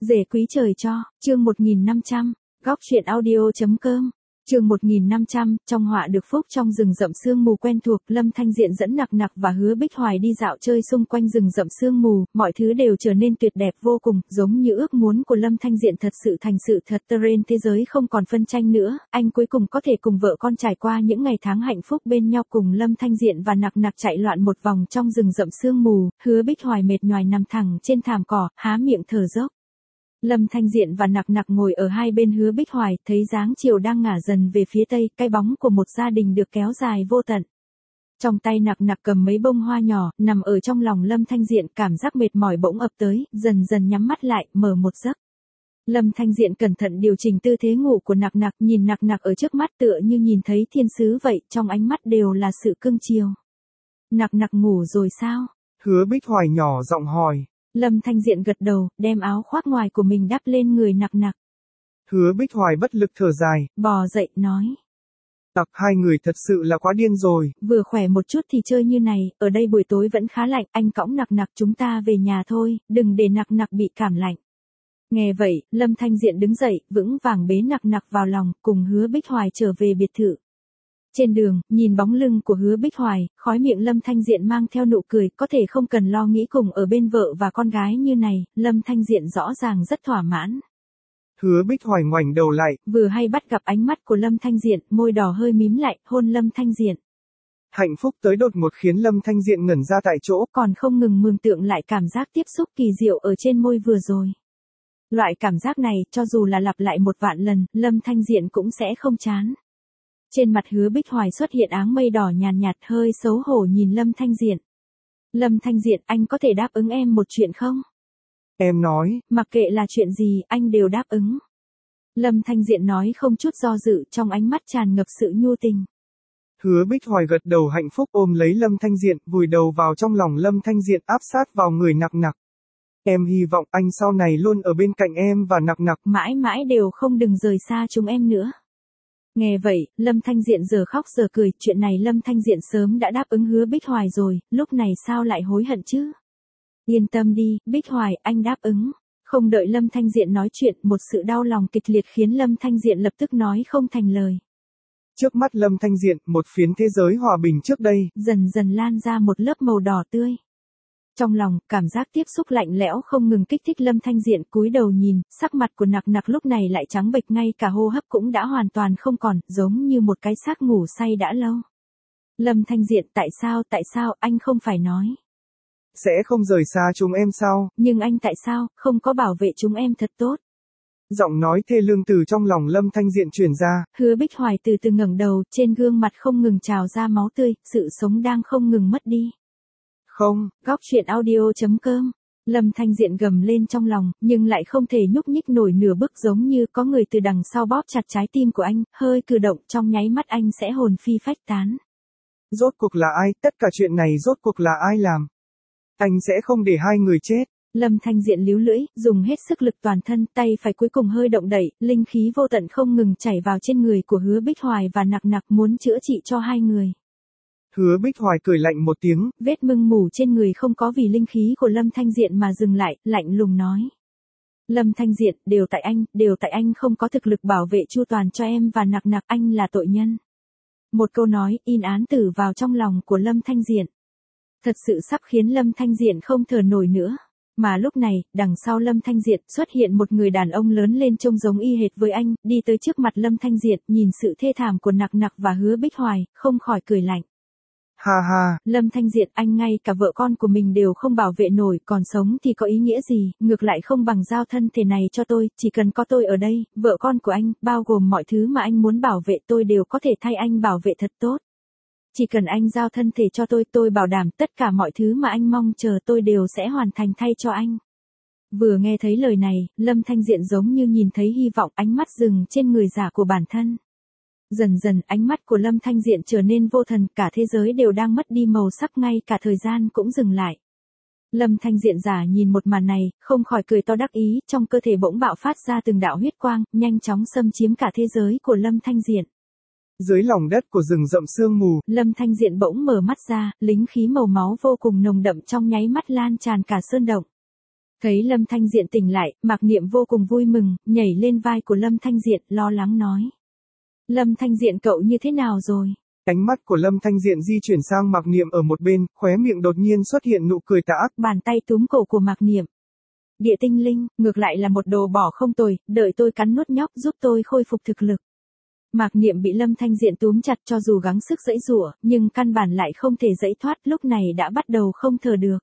Rể quý trời cho, chương 1500, góc truyện audio.com. Chương 1500, trong họa được phúc. Trong rừng rậm sương mù quen thuộc, Lâm Thanh Diện dẫn Nặc Nặc và Hứa Bích Hoài đi dạo chơi xung quanh rừng rậm sương mù, mọi thứ đều trở nên tuyệt đẹp vô cùng, giống như ước muốn của Lâm Thanh Diện thật sự thành sự thật. Trên thế giới không còn phân tranh nữa, anh cuối cùng có thể cùng vợ con trải qua những ngày tháng hạnh phúc bên nhau. Cùng Lâm Thanh Diện và Nặc Nặc chạy loạn một vòng trong rừng rậm sương mù, Hứa Bích Hoài mệt nhoài nằm thẳng trên thảm cỏ, há miệng thở dốc. Lâm Thanh Diện và Nặc Nặc ngồi ở hai bên Hứa Bích Hoài, thấy dáng chiều đang ngả dần về phía tây, cái bóng của một gia đình được kéo dài vô tận. Trong tay Nặc Nặc cầm mấy bông hoa nhỏ, nằm ở trong lòng Lâm Thanh Diện, cảm giác mệt mỏi bỗng ập tới, dần dần nhắm mắt lại, mở một giấc. Lâm Thanh Diện cẩn thận điều chỉnh tư thế ngủ của Nặc Nặc, nhìn Nặc Nặc ở trước mắt tựa như nhìn thấy thiên sứ vậy, trong ánh mắt đều là sự cưng chiều. Nặc Nặc ngủ rồi sao? Hứa Bích Hoài nhỏ giọng hỏi. Lâm Thanh Diện gật đầu, đem áo khoác ngoài của mình đắp lên người Nặc Nặc. Hứa Bích Hoài bất lực thở dài, bò dậy nói. Hai người thật sự là quá điên rồi. Vừa khỏe một chút thì chơi như này, ở đây buổi tối vẫn khá lạnh, anh cõng Nặc Nặc chúng ta về nhà thôi, đừng để Nặc Nặc bị cảm lạnh. Nghe vậy, Lâm Thanh Diện đứng dậy, vững vàng bế Nặc Nặc vào lòng, cùng Hứa Bích Hoài trở về biệt thự. Trên đường, nhìn bóng lưng của Hứa Bích Hoài, khóe miệng Lâm Thanh Diện mang theo nụ cười, có thể không cần lo nghĩ cùng ở bên vợ và con gái như này, Lâm Thanh Diện rõ ràng rất thỏa mãn. Hứa Bích Hoài ngoảnh đầu lại, vừa hay bắt gặp ánh mắt của Lâm Thanh Diện, môi đỏ hơi mím lại, hôn Lâm Thanh Diện. Hạnh phúc tới đột ngột khiến Lâm Thanh Diện ngẩn ra tại chỗ, còn không ngừng mường tượng lại cảm giác tiếp xúc kỳ diệu ở trên môi vừa rồi. Loại cảm giác này, cho dù là lặp lại 1.000.000 lần, Lâm Thanh Diện cũng sẽ không chán. Trên mặt Hứa Bích Hoài xuất hiện áng mây đỏ nhàn nhạt, hơi xấu hổ nhìn Lâm Thanh Diện. Lâm Thanh Diện, anh có thể đáp ứng em một chuyện không? Em nói, mặc kệ là chuyện gì, anh đều đáp ứng. Lâm Thanh Diện nói không chút do dự, trong ánh mắt tràn ngập sự nhu tình. Hứa Bích Hoài gật đầu hạnh phúc ôm lấy Lâm Thanh Diện, vùi đầu vào trong lòng Lâm Thanh Diện áp sát vào người Nặc Nặc. Em hy vọng anh sau này luôn ở bên cạnh em và Nặc Nặc. Mãi mãi đều không đừng rời xa chúng em nữa. Nghe vậy, Lâm Thanh Diện giờ khóc giờ cười, chuyện này Lâm Thanh Diện sớm đã đáp ứng Hứa Bích Hoài rồi, lúc này sao lại hối hận chứ? Yên tâm đi, Bích Hoài, anh đáp ứng. Không đợi Lâm Thanh Diện nói chuyện, một sự đau lòng kịch liệt khiến Lâm Thanh Diện lập tức nói không thành lời. Trước mắt Lâm Thanh Diện, một phiến thế giới hòa bình trước đây, dần dần lan ra một lớp màu đỏ tươi. Trong lòng, cảm giác tiếp xúc lạnh lẽo không ngừng kích thích Lâm Thanh Diện, cúi đầu nhìn, sắc mặt của Nặc Nặc lúc này lại trắng bệch, ngay cả hô hấp cũng đã hoàn toàn không còn, giống như một cái xác ngủ say đã lâu. Lâm Thanh Diện, tại sao, anh không phải nói sẽ không rời xa chúng em sao? Nhưng anh tại sao, không có bảo vệ chúng em thật tốt? Giọng nói thê lương từ trong lòng Lâm Thanh Diện truyền ra. Hứa Bích Hoài từ từ ngẩng đầu, trên gương mặt không ngừng trào ra máu tươi, sự sống đang không ngừng mất đi. Không, góc truyện audio.com. Lâm Thanh Diện gầm lên trong lòng, nhưng lại không thể nhúc nhích nổi nửa bước, giống như có người từ đằng sau bóp chặt trái tim của anh, hơi cử động trong nháy mắt anh sẽ hồn phi phách tán. Rốt cuộc là ai, tất cả chuyện này rốt cuộc là ai làm? Anh sẽ không để hai người chết. Lâm Thanh Diện líu lưỡi, dùng hết sức lực toàn thân, tay phải cuối cùng hơi động đậy, linh khí vô tận không ngừng chảy vào trên người của Hứa Bích Hoài và Nặc Nặc, muốn chữa trị cho hai người. Hứa Bích Hoài cười lạnh một tiếng, vết mưng mủ trên người không có vì linh khí của Lâm Thanh Diện mà dừng lại, lạnh lùng nói. Lâm Thanh Diện, đều tại anh không có thực lực bảo vệ chu toàn cho em và Nặc Nặc, anh là tội nhân. Một câu nói, in án tử vào trong lòng của Lâm Thanh Diện. Thật sự sắp khiến Lâm Thanh Diện không thở nổi nữa. Mà lúc này, đằng sau Lâm Thanh Diện xuất hiện một người đàn ông lớn lên trông giống y hệt với anh, đi tới trước mặt Lâm Thanh Diện, nhìn sự thê thảm của Nặc Nặc và Hứa Bích Hoài, không khỏi cười lạnh. Ha ha, Lâm Thanh Diện, anh ngay cả vợ con của mình đều không bảo vệ nổi, còn sống thì có ý nghĩa gì, ngược lại không bằng giao thân thể này cho tôi, chỉ cần có tôi ở đây, vợ con của anh, bao gồm mọi thứ mà anh muốn bảo vệ tôi đều có thể thay anh bảo vệ thật tốt. Chỉ cần anh giao thân thể cho tôi bảo đảm tất cả mọi thứ mà anh mong chờ tôi đều sẽ hoàn thành thay cho anh. Vừa nghe thấy lời này, Lâm Thanh Diện giống như nhìn thấy hy vọng, ánh mắt dừng trên người giả của bản thân. Dần dần ánh mắt của Lâm Thanh Diện trở nên vô thần, cả thế giới đều đang mất đi màu sắc, ngay cả thời gian cũng dừng lại. Lâm Thanh Diện giả nhìn một màn này, không khỏi cười to đắc ý, trong cơ thể bỗng bạo phát ra từng đạo huyết quang, nhanh chóng xâm chiếm cả thế giới của Lâm Thanh Diện. Dưới lòng đất của rừng rậm sương mù, Lâm Thanh Diện bỗng mở mắt ra, lính khí màu máu vô cùng nồng đậm trong nháy mắt lan tràn cả sơn động. Thấy Lâm Thanh Diện tỉnh lại, Mạc Niệm vô cùng vui mừng, nhảy lên vai của Lâm Thanh Diện, lo lắng nói. Lâm Thanh Diện cậu như thế nào rồi? Ánh mắt của Lâm Thanh Diện di chuyển sang Mạc Niệm ở một bên, khóe miệng đột nhiên xuất hiện nụ cười tà ác. Bàn tay túm cổ của Mạc Niệm. Địa tinh linh, ngược lại là một đồ bỏ không tồi, đợi tôi cắn nuốt nhóc giúp tôi khôi phục thực lực. Mạc Niệm bị Lâm Thanh Diện túm chặt cho dù gắng sức giãy giụa, nhưng căn bản lại không thể giãy thoát, lúc này đã bắt đầu không thở được.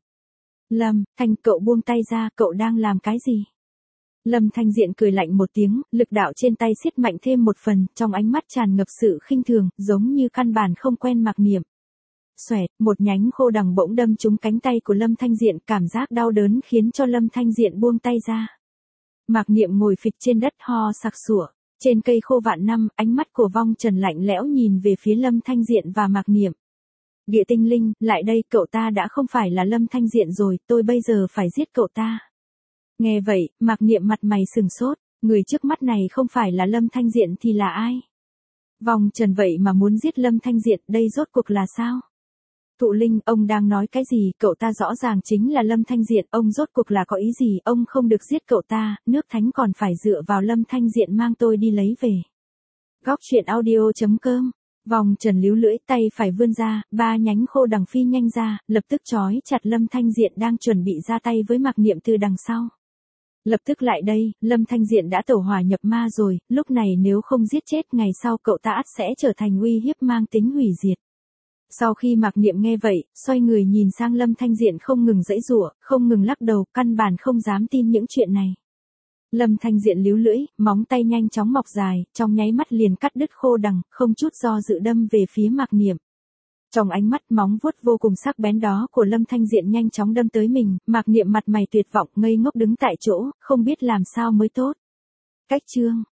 Lâm Thanh, cậu buông tay ra, cậu đang làm cái gì? Lâm Thanh Diện cười lạnh một tiếng, lực đạo trên tay siết mạnh thêm một phần, trong ánh mắt tràn ngập sự khinh thường, giống như căn bản không quen Mạc Niệm. Xoẹt, một nhánh khô đằng bỗng đâm trúng cánh tay của Lâm Thanh Diện, cảm giác đau đớn khiến cho Lâm Thanh Diện buông tay ra. Mạc Niệm ngồi phịch trên đất ho sặc sủa, trên cây khô vạn năm, ánh mắt của Vong Trần lạnh lẽo nhìn về phía Lâm Thanh Diện và Mạc Niệm. Địa tinh linh, lại đây, cậu ta đã không phải là Lâm Thanh Diện rồi, tôi bây giờ phải giết cậu ta. Nghe vậy, Mạc Niệm mặt mày sừng sốt, người trước mắt này không phải là Lâm Thanh Diện thì là ai? Vong Trần vậy mà muốn giết Lâm Thanh Diện, đây rốt cuộc là sao? Thụ Linh, ông đang nói cái gì, cậu ta rõ ràng chính là Lâm Thanh Diện, ông rốt cuộc là có ý gì, ông không được giết cậu ta, nước thánh còn phải dựa vào Lâm Thanh Diện mang tôi đi lấy về. Góc truyện audio.com. Vong Trần líu lưỡi, tay phải vươn ra, 3 nhánh khô đằng phi nhanh ra, lập tức trói chặt Lâm Thanh Diện đang chuẩn bị ra tay với Mạc Niệm từ đằng sau. Lập tức lại đây, Lâm Thanh Diện đã tẩu hỏa nhập ma rồi, lúc này nếu không giết chết ngày sau cậu ta ắt sẽ trở thành uy hiếp mang tính hủy diệt. Sau khi Mạc Niệm nghe vậy, xoay người nhìn sang Lâm Thanh Diện không ngừng giãy giụa, không ngừng lắc đầu, căn bản không dám tin những chuyện này. Lâm Thanh Diện líu lưỡi, móng tay nhanh chóng mọc dài, trong nháy mắt liền cắt đứt khô đằng, không chút do dự đâm về phía Mạc Niệm. Trong ánh mắt móng vuốt vô cùng sắc bén đó của Lâm Thanh Diện nhanh chóng đâm tới mình, Mạc Niệm mặt mày tuyệt vọng, ngây ngốc đứng tại chỗ, không biết làm sao mới tốt. Cách chương